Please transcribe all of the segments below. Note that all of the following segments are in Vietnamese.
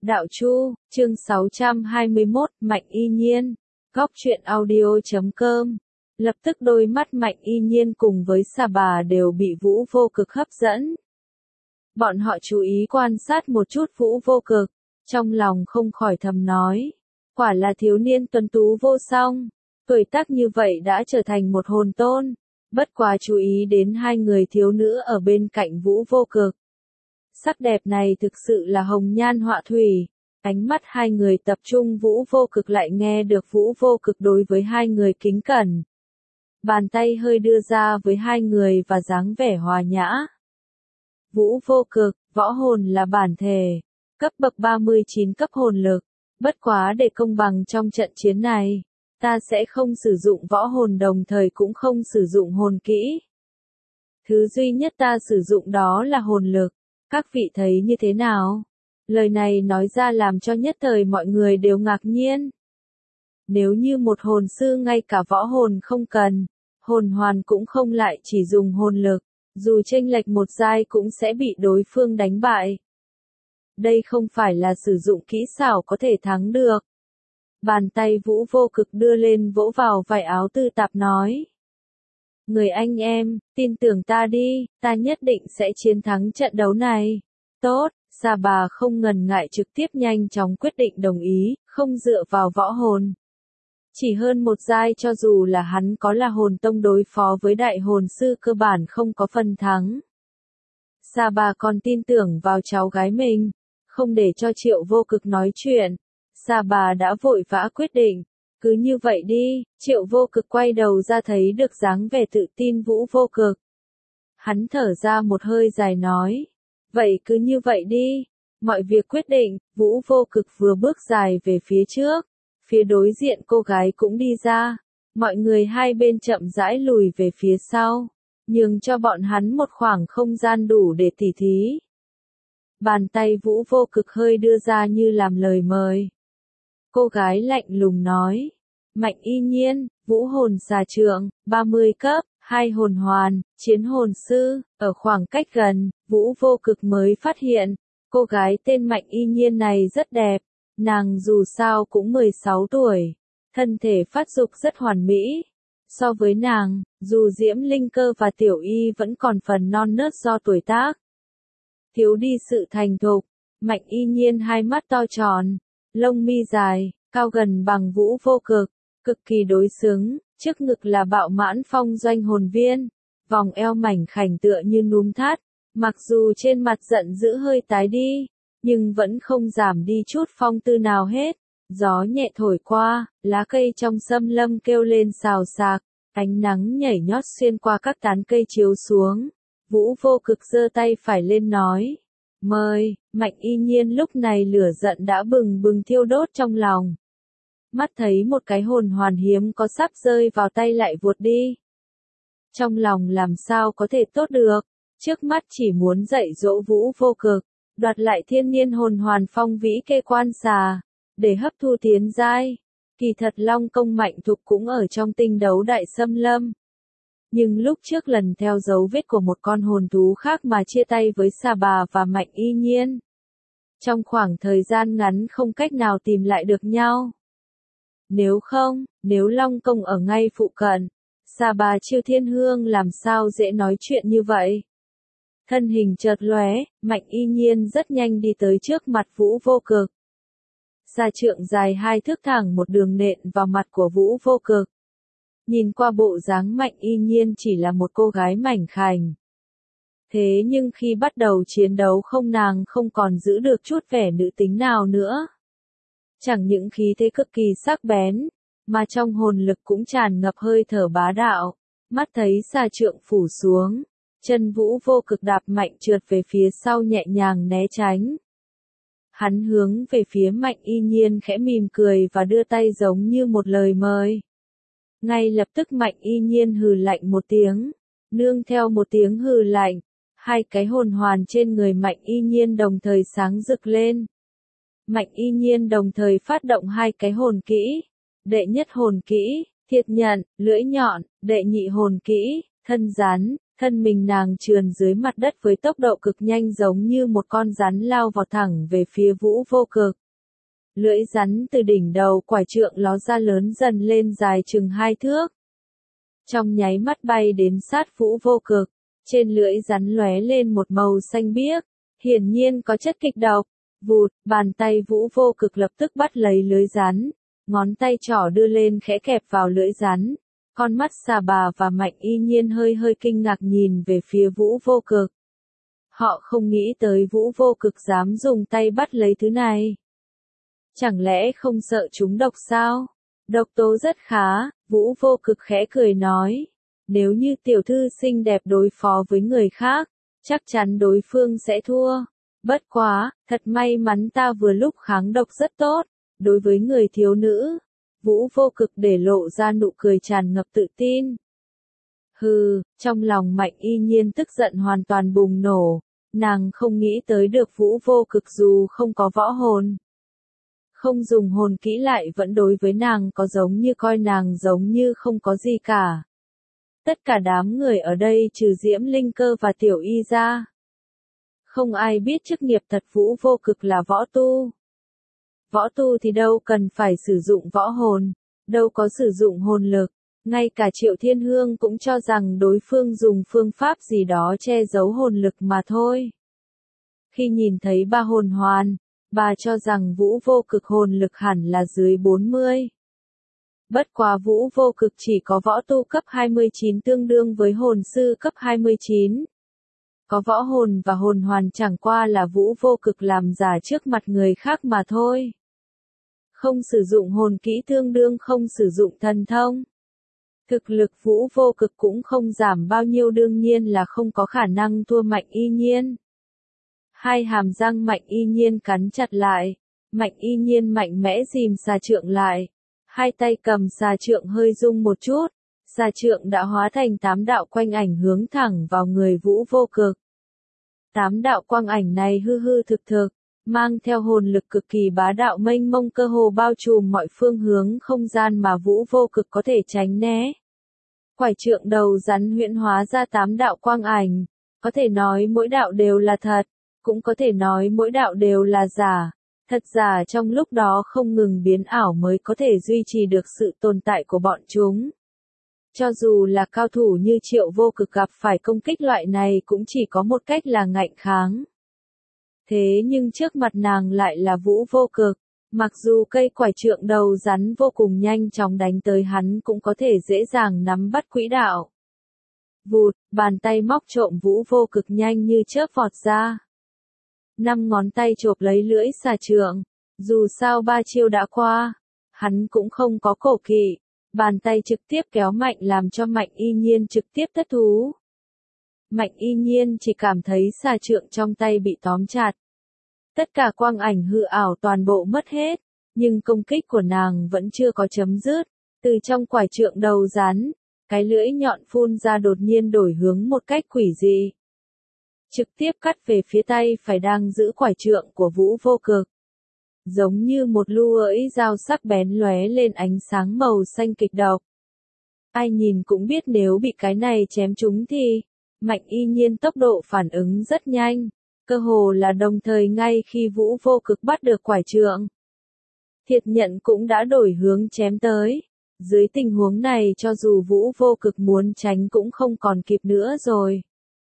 Đạo Chu, chương 621, Mạnh Y Nhiên, góc truyện audio.com. Lập tức đôi mắt Mạnh Y Nhiên cùng với Sa Bà đều bị Vũ Vô Cực hấp dẫn. Bọn họ chú ý quan sát một chút Vũ Vô Cực, trong lòng không khỏi thầm nói, quả là thiếu niên tuấn tú vô song, tuổi tác như vậy đã trở thành một hồn tôn, bất quá chú ý đến hai người thiếu nữ ở bên cạnh Vũ Vô Cực. Sắc đẹp này thực sự là hồng nhan họa thủy, ánh mắt hai người tập trung Vũ Vô Cực lại nghe được Vũ Vô Cực đối với hai người kính cẩn. Bàn tay hơi đưa ra với hai người và dáng vẻ hòa nhã. Vũ Vô Cực, võ hồn là bản thể, cấp bậc 39 cấp hồn lực, bất quá để công bằng trong trận chiến này, ta sẽ không sử dụng võ hồn đồng thời cũng không sử dụng hồn kỹ. Thứ duy nhất ta sử dụng đó là hồn lực. Các vị thấy như thế nào? Lời này nói ra làm cho nhất thời mọi người đều ngạc nhiên. Nếu như một hồn sư ngay cả võ hồn không cần, hồn hoàn cũng không lại chỉ dùng hồn lực, dù chênh lệch một giai cũng sẽ bị đối phương đánh bại. Đây không phải là sử dụng kỹ xảo có thể thắng được. Bàn tay Vũ Vô Cực đưa lên vỗ vào vải áo tư tạp nói. Người anh em, tin tưởng ta đi, ta nhất định sẽ chiến thắng trận đấu này. Tốt, Sa Bà không ngần ngại trực tiếp nhanh chóng quyết định đồng ý, không dựa vào võ hồn. Chỉ hơn một giai cho dù là hắn có là hồn tông đối phó với đại hồn sư cơ bản không có phần thắng. Sa Bà còn tin tưởng vào cháu gái mình, không để cho Triệu Vô Cực nói chuyện. Sa Bà đã vội vã quyết định. Cứ như vậy đi, Triệu Vô Cực quay đầu ra thấy được dáng vẻ tự tin Vũ Vô Cực. Hắn thở ra một hơi dài nói, vậy cứ như vậy đi, mọi việc quyết định, Vũ Vô Cực vừa bước dài về phía trước, phía đối diện cô gái cũng đi ra, mọi người hai bên chậm rãi lùi về phía sau, nhường cho bọn hắn một khoảng không gian đủ để tỉ thí. Bàn tay Vũ Vô Cực hơi đưa ra như làm lời mời. Cô gái lạnh lùng nói, Mạnh Y Nhiên, vũ hồn xà trượng, 30 cấp, 2 hồn hoàn, chiến hồn sư, ở khoảng cách gần, Vũ Vô Cực mới phát hiện, cô gái tên Mạnh Y Nhiên này rất đẹp, nàng dù sao cũng 16 tuổi, thân thể phát dục rất hoàn mỹ. So với nàng, dù Diễm Linh Cơ và Tiểu Y vẫn còn phần non nớt do tuổi tác. Thiếu đi sự thành thục, Mạnh Y Nhiên hai mắt to tròn, lông mi dài, cao gần bằng Vũ Vô Cực, cực kỳ đối xứng, trước ngực là bạo mãn phong doanh hồn viên, vòng eo mảnh khảnh tựa như núm thắt, mặc dù trên mặt giận dữ hơi tái đi, nhưng vẫn không giảm đi chút phong tư nào hết. Gió nhẹ thổi qua, lá cây trong xâm lâm kêu lên xào xạc, ánh nắng nhảy nhót xuyên qua các tán cây chiếu xuống. Vũ Vô Cực giơ tay phải lên nói, mời. Mạnh Y Nhiên lúc này lửa giận đã bừng bừng thiêu đốt trong lòng. Mắt thấy một cái hồn hoàn hiếm có sắp rơi vào tay lại vụt đi. Trong lòng làm sao có thể tốt được, trước mắt chỉ muốn dạy dỗ Vũ Vô Cực, đoạt lại thiên niên hồn hoàn phong vĩ kê quan xà, để hấp thu tiến giai. Kỳ thật Long Công Mạnh Thục cũng ở trong tinh đấu đại xâm lâm. Nhưng lúc trước lần theo dấu vết của một con hồn thú khác mà chia tay với Sa Bà và Mạnh Y Nhiên. Trong khoảng thời gian ngắn không cách nào tìm lại được nhau. Nếu Long Công ở ngay phụ cận, Sa Bà Chiêu Thiên Hương làm sao dễ nói chuyện như vậy. Thân hình chợt lóe, Mạnh Y Nhiên rất nhanh đi tới trước mặt Vũ Vô Cực. Xà trượng dài 2 thước thẳng một đường nện vào mặt của Vũ Vô Cực. Nhìn qua bộ dáng Mạnh Y Nhiên chỉ là một cô gái mảnh khảnh. Thế nhưng khi bắt đầu chiến đấu nàng không còn giữ được chút vẻ nữ tính nào nữa. Chẳng những khí thế cực kỳ sắc bén, mà trong hồn lực cũng tràn ngập hơi thở bá đạo. Mắt thấy xà trượng phủ xuống, chân Vũ Vô Cực đạp mạnh trượt về phía sau nhẹ nhàng né tránh. Hắn hướng về phía Mạnh Y Nhiên khẽ mỉm cười và đưa tay giống như một lời mời. Ngay lập tức Mạnh Y Nhiên hừ lạnh một tiếng, nương theo một tiếng hừ lạnh, hai cái hồn hoàn trên người Mạnh Y Nhiên đồng thời sáng rực lên. Mạnh Y Nhiên đồng thời phát động hai cái hồn kỹ. Đệ nhất hồn kỹ, thiệt nhận, lưỡi nhọn, đệ nhị hồn kỹ, thân rắn, Thân mình nàng trườn dưới mặt đất với tốc độ cực nhanh giống như một con rắn lao vào thẳng về phía Vũ Vô Cực. Lưỡi rắn từ đỉnh đầu quải trượng ló ra lớn dần lên dài chừng 2 thước. Trong nháy mắt bay đến sát Vũ Vô Cực, trên lưỡi rắn lóe lên một màu xanh biếc, hiển nhiên có chất kịch độc. Vụt, bàn tay Vũ Vô Cực lập tức bắt lấy lưỡi rắn, ngón tay trỏ đưa lên khẽ kẹp vào lưỡi rắn. Con mắt Xà Bà và Mạnh Y Nhiên hơi hơi kinh ngạc nhìn về phía Vũ Vô Cực. Họ không nghĩ tới Vũ Vô Cực dám dùng tay bắt lấy thứ này. Chẳng lẽ không sợ chúng độc sao? Độc tố rất khá, Vũ Vô Cực khẽ cười nói. Nếu như tiểu thư xinh đẹp đối phó với người khác, chắc chắn đối phương sẽ thua. Bất quá, thật may mắn ta vừa lúc kháng độc rất tốt, đối với người thiếu nữ. Vũ Vô Cực để lộ ra nụ cười tràn ngập tự tin. Hừ, trong lòng Mạnh Y Nhiên tức giận hoàn toàn bùng nổ, nàng không nghĩ tới được Vũ Vô Cực dù không có võ hồn. Không dùng hồn kỹ lại vẫn đối với nàng có giống như coi nàng giống như không có gì cả. Tất cả đám người ở đây trừ Diễm Linh Cơ và Tiểu Y ra. Không ai biết chức nghiệp thật Vũ Vô Cực là võ tu. Võ tu thì đâu cần phải sử dụng võ hồn, đâu có sử dụng hồn lực, ngay cả Triệu Thiên Hương cũng cho rằng đối phương dùng phương pháp gì đó che giấu hồn lực mà thôi. Khi nhìn thấy ba hồn hoàn, bà cho rằng Vũ Vô Cực hồn lực hẳn là dưới 40. Bất quá Vũ Vô Cực chỉ có võ tu cấp 29 tương đương với hồn sư cấp 29. Có võ hồn và hồn hoàn chẳng qua là Vũ Vô Cực làm giả trước mặt người khác mà thôi. Không sử dụng hồn kỹ tương đương không sử dụng thần thông. Thực lực Vũ Vô Cực cũng không giảm bao nhiêu, đương nhiên là không có khả năng thua Mạnh Y Nhiên. Hai hàm răng Mạnh Y Nhiên cắn chặt lại, Mạnh Y Nhiên mạnh mẽ ghim xà trượng lại. Hai tay cầm xà trượng hơi rung một chút, xà trượng đã hóa thành 8 đạo quang ảnh hướng thẳng vào người Vũ Vô Cực. 8 đạo quang ảnh này hư hư thực thực, mang theo hồn lực cực kỳ bá đạo mênh mông, cơ hồ bao trùm mọi phương hướng không gian mà Vũ Vô Cực có thể tránh né. Quải trượng đầu rắn huyễn hóa ra 8 đạo quang ảnh, có thể nói mỗi đạo đều là thật, cũng có thể nói mỗi đạo đều là giả. Thật giả trong lúc đó không ngừng biến ảo mới có thể duy trì được sự tồn tại của bọn chúng. Cho dù là cao thủ như Triệu Vô Cực gặp phải công kích loại này cũng chỉ có một cách là ngạnh kháng. Thế nhưng trước mặt nàng lại là Vũ Vô Cực, mặc dù cây quải trượng đầu rắn vô cùng nhanh chóng đánh tới hắn cũng có thể dễ dàng nắm bắt quỹ đạo. Vụt, bàn tay móc trộm Vũ Vô Cực nhanh như chớp vọt ra. 5 ngón tay chộp lấy lưỡi xà trượng, dù sao 3 chiêu đã qua, hắn cũng không có cổ kỵ, bàn tay trực tiếp kéo mạnh làm cho Mạnh Y Nhiên trực tiếp thất thú. Mạnh Y Nhiên chỉ cảm thấy xà trượng trong tay bị tóm chặt. Tất cả quang ảnh hư ảo toàn bộ mất hết, nhưng công kích của nàng vẫn chưa có chấm dứt, từ trong quải trượng đầu rắn, cái lưỡi nhọn phun ra đột nhiên đổi hướng một cách quỷ dị. Trực tiếp cắt về phía tay phải đang giữ quải trượng của Vũ Vô Cực. Giống như một lưỡi dao sắc bén lóe lên ánh sáng màu xanh kịch độc. Ai nhìn cũng biết nếu bị cái này chém trúng thì, Mạnh Y Nhiên tốc độ phản ứng rất nhanh, cơ hồ là đồng thời ngay khi Vũ Vô Cực bắt được quải trượng. Thiệt nhận cũng đã đổi hướng chém tới. Dưới tình huống này cho dù Vũ Vô Cực muốn tránh cũng không còn kịp nữa rồi.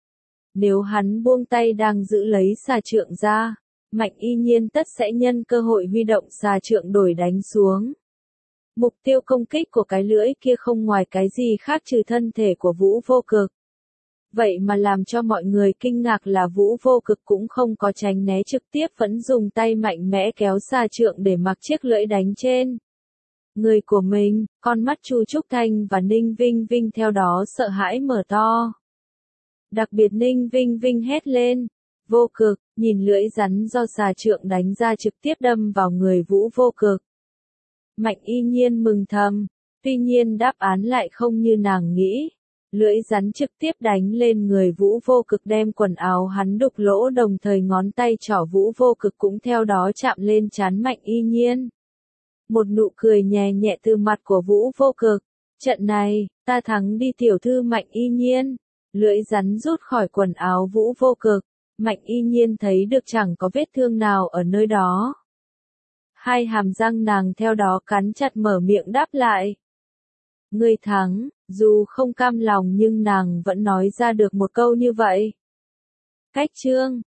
Nếu hắn buông tay đang giữ lấy xà trượng ra, Mạnh Y Nhiên tất sẽ nhân cơ hội huy động xà trượng đổi đánh xuống. Mục tiêu công kích của cái lưỡi kia không ngoài cái gì khác trừ thân thể của Vũ Vô Cực. Vậy mà làm cho mọi người kinh ngạc là Vũ Vô Cực cũng không có tránh né, trực tiếp vẫn dùng tay mạnh mẽ kéo xà trượng để mặc chiếc lưỡi đánh trên người của mình. Con mắt Chu Trúc Thanh và Ninh Vinh Vinh theo đó sợ hãi mở to. Đặc biệt Ninh Vinh Vinh hét lên, Vô Cực, nhìn lưỡi rắn do xà trượng đánh ra trực tiếp đâm vào người Vũ Vô Cực. Mạnh Y Nhiên mừng thầm, tuy nhiên đáp án lại không như nàng nghĩ. Lưỡi rắn trực tiếp đánh lên người Vũ Vô Cực đem quần áo hắn đục lỗ, đồng thời ngón tay trỏ Vũ Vô Cực cũng theo đó chạm lên trán Mạnh Y Nhiên. Một nụ cười nhẹ nhẹ từ mặt của Vũ Vô Cực. Trận này, ta thắng đi tiểu thư Mạnh Y Nhiên. Lưỡi rắn rút khỏi quần áo Vũ Vô Cực, Mạnh Y Nhiên thấy được chẳng có vết thương nào ở nơi đó. Hai hàm răng nàng theo đó cắn chặt mở miệng đáp lại. Ngươi thắng, dù không cam lòng nhưng nàng vẫn nói ra được một câu như vậy. Cách chương